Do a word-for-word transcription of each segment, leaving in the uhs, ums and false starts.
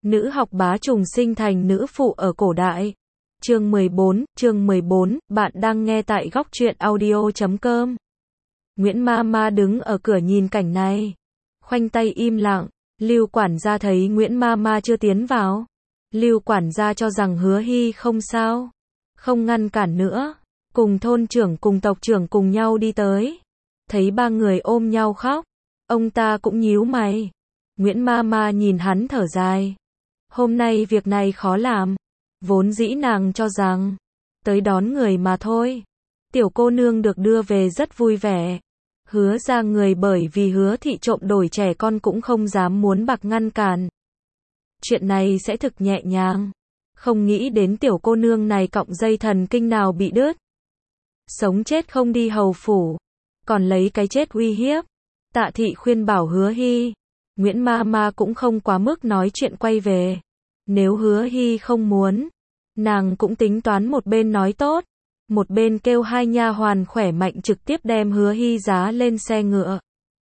Nữ học bá trùng sinh thành nữ phụ ở cổ đại. Chương mười bốn, chương mười bốn, bạn đang nghe tại góc truyện audio chấm com. Nguyễn Ma Ma đứng ở cửa nhìn cảnh này, khoanh tay im lặng. Lưu quản gia thấy Nguyễn Ma Ma chưa tiến vào. Lưu quản gia cho rằng Hứa Hy không sao, không ngăn cản nữa, cùng thôn trưởng cùng tộc trưởng cùng nhau đi tới. Thấy ba người ôm nhau khóc, ông ta cũng nhíu mày. Nguyễn Ma Ma nhìn hắn thở dài. Hôm nay việc này khó làm. Vốn dĩ nàng cho rằng tới đón người mà thôi. Tiểu cô nương được đưa về rất vui vẻ. Hứa ra người bởi vì Hứa thị trộm đổi trẻ con cũng không dám muốn bạc ngăn cản. Chuyện này sẽ thực nhẹ nhàng. Không nghĩ đến tiểu cô nương này cọng dây thần kinh nào bị đứt. Sống chết không đi hầu phủ, còn lấy cái chết uy hiếp. Tạ thị khuyên bảo Hứa Hy. Nguyễn Ma Ma cũng không quá mức nói chuyện quay về. Nếu Hứa Hy không muốn, nàng cũng tính toán một bên nói tốt, một bên kêu hai nha hoàn khỏe mạnh trực tiếp đem Hứa Hy giá lên xe ngựa.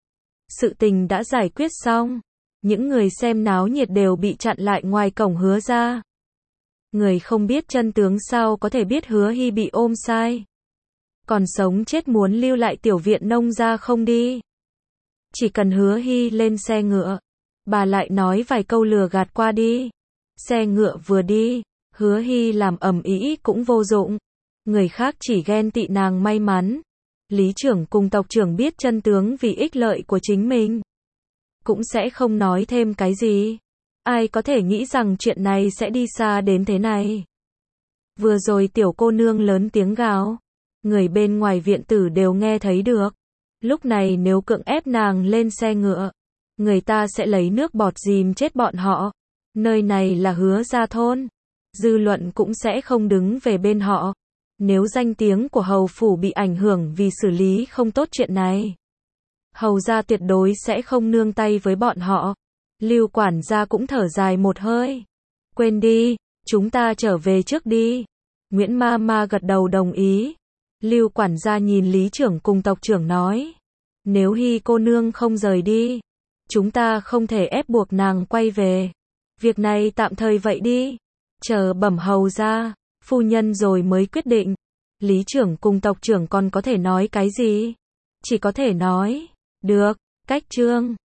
Sự tình đã giải quyết xong, những người xem náo nhiệt đều bị chặn lại ngoài cổng Hứa ra. Người không biết chân tướng sao có thể biết Hứa Hy bị ôm sai. Còn sống chết muốn lưu lại tiểu viện nông gia không đi. Chỉ cần Hứa Hy lên xe ngựa, bà lại nói vài câu lừa gạt qua đi. Xe ngựa vừa đi, Hứa Hy làm ầm ĩ cũng vô dụng. Người khác chỉ ghen tị nàng may mắn. Lý trưởng cùng tộc trưởng biết chân tướng vì ích lợi của chính mình, cũng sẽ không nói thêm cái gì. Ai có thể nghĩ rằng chuyện này sẽ đi xa đến thế này. Vừa rồi tiểu cô nương lớn tiếng gào, người bên ngoài viện tử đều nghe thấy được. Lúc này nếu cưỡng ép nàng lên xe ngựa, người ta sẽ lấy nước bọt dìm chết bọn họ. Nơi này là Hứa gia thôn, dư luận cũng sẽ không đứng về bên họ. Nếu danh tiếng của hầu phủ bị ảnh hưởng vì xử lý không tốt chuyện này, hầu gia tuyệt đối sẽ không nương tay với bọn họ. Lưu quản gia cũng thở dài một hơi. Quên đi, chúng ta trở về trước đi. Nguyễn Ma Ma gật đầu đồng ý. Lưu quản gia nhìn Lý trưởng cùng tộc trưởng nói, nếu Hy cô nương không rời đi, chúng ta không thể ép buộc nàng quay về. Việc này tạm thời vậy đi, chờ bẩm hầu ra, phu nhân rồi mới quyết định. Lý trưởng cùng tộc trưởng còn có thể nói cái gì? Chỉ có thể nói, được, cách chương.